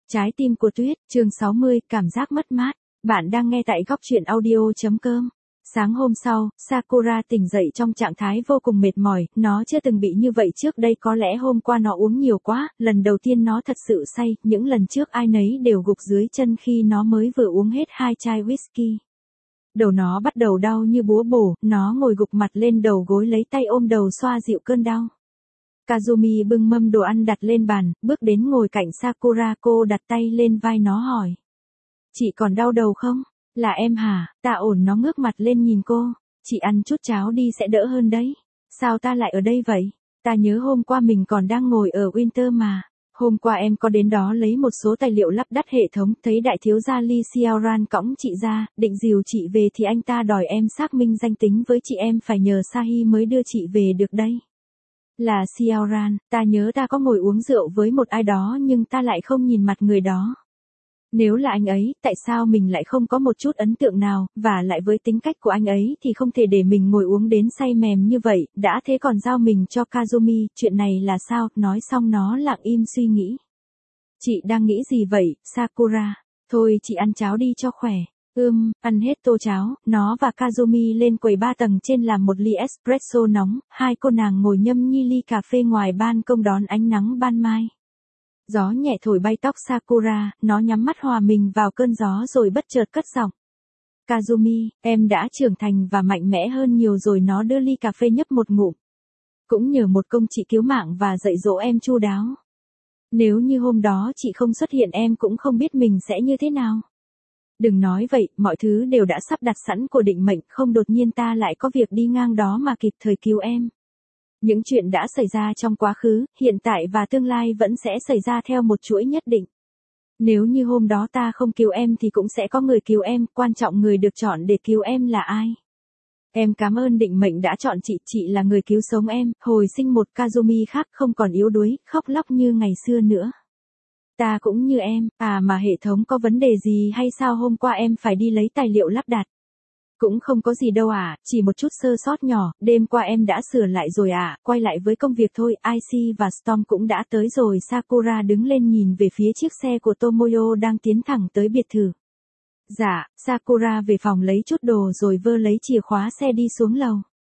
Trái tim của tuyết, chương 60, cảm giác mất mát. Bạn đang nghe tại góc truyện audio.com. Sáng hôm sau, Sakura tỉnh dậy trong trạng thái vô cùng mệt mỏi, nó chưa từng bị như vậy trước đây, có lẽ hôm qua nó uống nhiều quá, lần đầu tiên nó thật sự say, những lần trước ai nấy đều gục dưới chân khi nó mới vừa uống hết 2 chai whisky. Đầu nó bắt đầu đau như búa bổ, nó ngồi gục mặt lên đầu gối lấy tay ôm đầu xoa dịu cơn đau. Kazumi bưng mâm đồ ăn đặt lên bàn, bước đến ngồi cạnh Sakura, cô đặt tay lên vai nó hỏi. Chị còn đau đầu không? Là em hả? Ta ổn, nó ngước mặt lên nhìn cô. Chị ăn chút cháo đi sẽ đỡ hơn đấy. Sao ta lại ở đây vậy? Ta nhớ hôm qua mình còn đang ngồi ở Winter mà. Hôm qua em có đến đó lấy một số tài liệu lắp đặt hệ thống, thấy đại thiếu gia Lee Xiaoran cõng chị ra, định dìu chị về thì anh ta đòi em xác minh danh tính với chị, em phải nhờ Sahi mới đưa chị về được đây. Là Xiaoran, ta nhớ ta có ngồi uống rượu với một ai đó nhưng ta lại không nhìn mặt người đó. Nếu là anh ấy, tại sao mình lại không có một chút ấn tượng nào, và lại với tính cách của anh ấy thì không thể để mình ngồi uống đến say mềm như vậy, đã thế còn giao mình cho Kazumi, chuyện này là sao? Nói xong nó lặng im suy nghĩ. Chị đang nghĩ gì vậy, Sakura? Thôi chị ăn cháo đi cho khỏe. Ăn hết tô cháo, nó và Kazumi lên quầy 3 tầng trên làm một ly espresso nóng, hai cô nàng ngồi nhâm nhi ly cà phê ngoài ban công đón ánh nắng ban mai. Gió nhẹ thổi bay tóc Sakura, nó nhắm mắt hòa mình vào cơn gió rồi bất chợt cất giọng. Kazumi, em đã trưởng thành và mạnh mẽ hơn nhiều rồi, nó đưa ly cà phê nhấp một ngụm. Cũng nhờ một công chị cứu mạng và dạy dỗ em chu đáo. Nếu như hôm đó chị không xuất hiện em cũng không biết mình sẽ như thế nào. Đừng nói vậy, mọi thứ đều đã sắp đặt sẵn của định mệnh, không đột nhiên ta lại có việc đi ngang đó mà kịp thời cứu em. Những chuyện đã xảy ra trong quá khứ, hiện tại và tương lai vẫn sẽ xảy ra theo một chuỗi nhất định. Nếu như hôm đó ta không cứu em thì cũng sẽ có người cứu em, quan trọng người được chọn để cứu em là ai. Em cảm ơn định mệnh đã chọn chị là người cứu sống em, hồi sinh một Kazumi khác không còn yếu đuối, khóc lóc như ngày xưa nữa. Ta cũng như em, mà hệ thống có vấn đề gì hay sao hôm qua em phải đi lấy tài liệu lắp đặt? Cũng không có gì đâu chỉ một chút sơ sót nhỏ, đêm qua em đã sửa lại rồi quay lại với công việc thôi, IC và Storm cũng đã tới rồi. Sakura đứng lên nhìn về phía chiếc xe của Tomoyo đang tiến thẳng tới biệt thự. Dạ, Sakura về phòng lấy chút đồ rồi vơ lấy chìa khóa xe đi xuống lầu.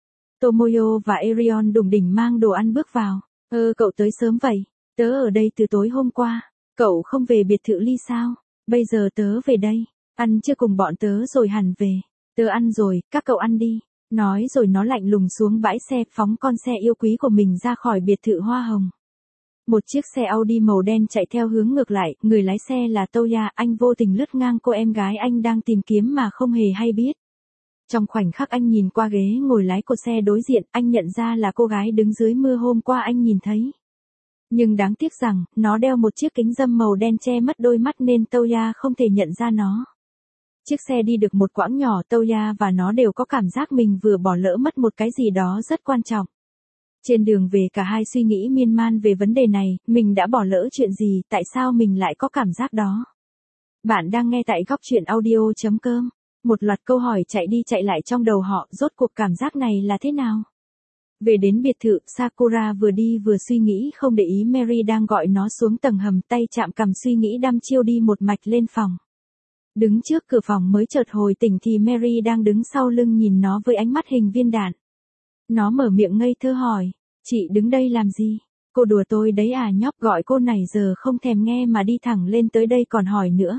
Tomoyo và Erion đùng đỉnh mang đồ ăn bước vào. Cậu tới sớm vậy, tớ ở đây từ tối hôm qua. Cậu không về biệt thự Ly sao? Bây giờ tớ về đây, ăn chưa cùng bọn tớ rồi hẳn về. Tớ ăn rồi, các cậu ăn đi. Nói rồi nó lạnh lùng xuống bãi xe, phóng con xe yêu quý của mình ra khỏi biệt thự hoa hồng. Một chiếc xe Audi màu đen chạy theo hướng ngược lại, người lái xe là Toya, anh vô tình lướt ngang cô em gái anh đang tìm kiếm mà không hề hay biết. Trong khoảnh khắc anh nhìn qua ghế ngồi lái của xe đối diện, anh nhận ra là cô gái đứng dưới mưa hôm qua anh nhìn thấy. Nhưng đáng tiếc rằng, nó đeo một chiếc kính râm màu đen che mất đôi mắt nên Toya không thể nhận ra nó. Chiếc xe đi được một quãng nhỏ, Toya và nó đều có cảm giác mình vừa bỏ lỡ mất một cái gì đó rất quan trọng. Trên đường về cả hai suy nghĩ miên man về vấn đề này, mình đã bỏ lỡ chuyện gì, tại sao mình lại có cảm giác đó. Bạn đang nghe tại góc truyện audio.com. Một loạt câu hỏi chạy đi chạy lại trong đầu họ, rốt cuộc cảm giác này là thế nào? Về đến biệt thự, Sakura vừa đi vừa suy nghĩ không để ý Mary đang gọi nó xuống tầng hầm, tay chạm cằm suy nghĩ đăm chiêu đi một mạch lên phòng. Đứng trước cửa phòng mới chợt hồi tỉnh thì Mary đang đứng sau lưng nhìn nó với ánh mắt hình viên đạn. Nó mở miệng ngây thơ hỏi, chị đứng đây làm gì? Cô đùa tôi đấy nhóc, gọi cô này giờ không thèm nghe mà đi thẳng lên tới đây còn hỏi nữa.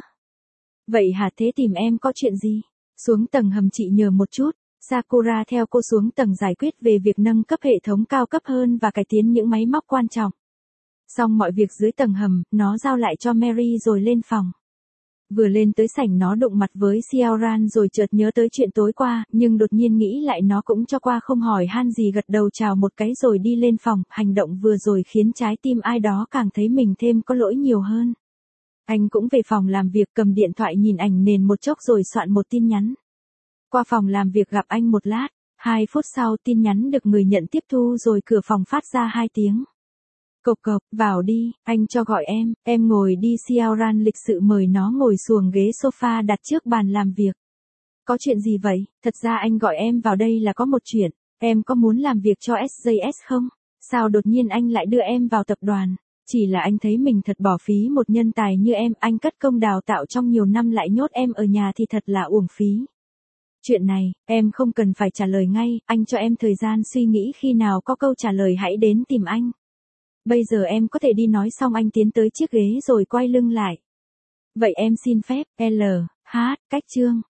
Vậy hả, thế tìm em có chuyện gì? Xuống tầng hầm chị nhờ một chút. Sakura theo cô xuống tầng giải quyết về việc nâng cấp hệ thống cao cấp hơn và cải tiến những máy móc quan trọng. Xong mọi việc dưới tầng hầm, nó giao lại cho Mary rồi lên phòng. Vừa lên tới sảnh nó đụng mặt với Xiaoran rồi chợt nhớ tới chuyện tối qua, nhưng đột nhiên nghĩ lại nó cũng cho qua không hỏi han gì, gật đầu chào một cái rồi đi lên phòng. Hành động vừa rồi khiến trái tim ai đó càng thấy mình thêm có lỗi nhiều hơn. Anh cũng về phòng làm việc, cầm điện thoại nhìn ảnh nền một chốc rồi soạn một tin nhắn. Qua phòng làm việc gặp anh một lát, 2 phút sau tin nhắn được người nhận tiếp thu rồi cửa phòng phát ra 2 tiếng. Cộc cộc, vào đi, anh cho gọi em ngồi đi. Xiaoran lịch sự mời nó ngồi xuồng ghế sofa đặt trước bàn làm việc. Có chuyện gì vậy? Thật ra anh gọi em vào đây là có một chuyện, em có muốn làm việc cho SJS không? Sao đột nhiên anh lại đưa em vào tập đoàn? Chỉ là anh thấy mình thật bỏ phí một nhân tài như em, anh cất công đào tạo trong nhiều năm lại nhốt em ở nhà thì thật là uổng phí. Chuyện này, em không cần phải trả lời ngay, anh cho em thời gian suy nghĩ, khi nào có câu trả lời hãy đến tìm anh. Bây giờ em có thể đi, nói xong anh tiến tới chiếc ghế rồi quay lưng lại. Vậy em xin phép, L, H, cách chương.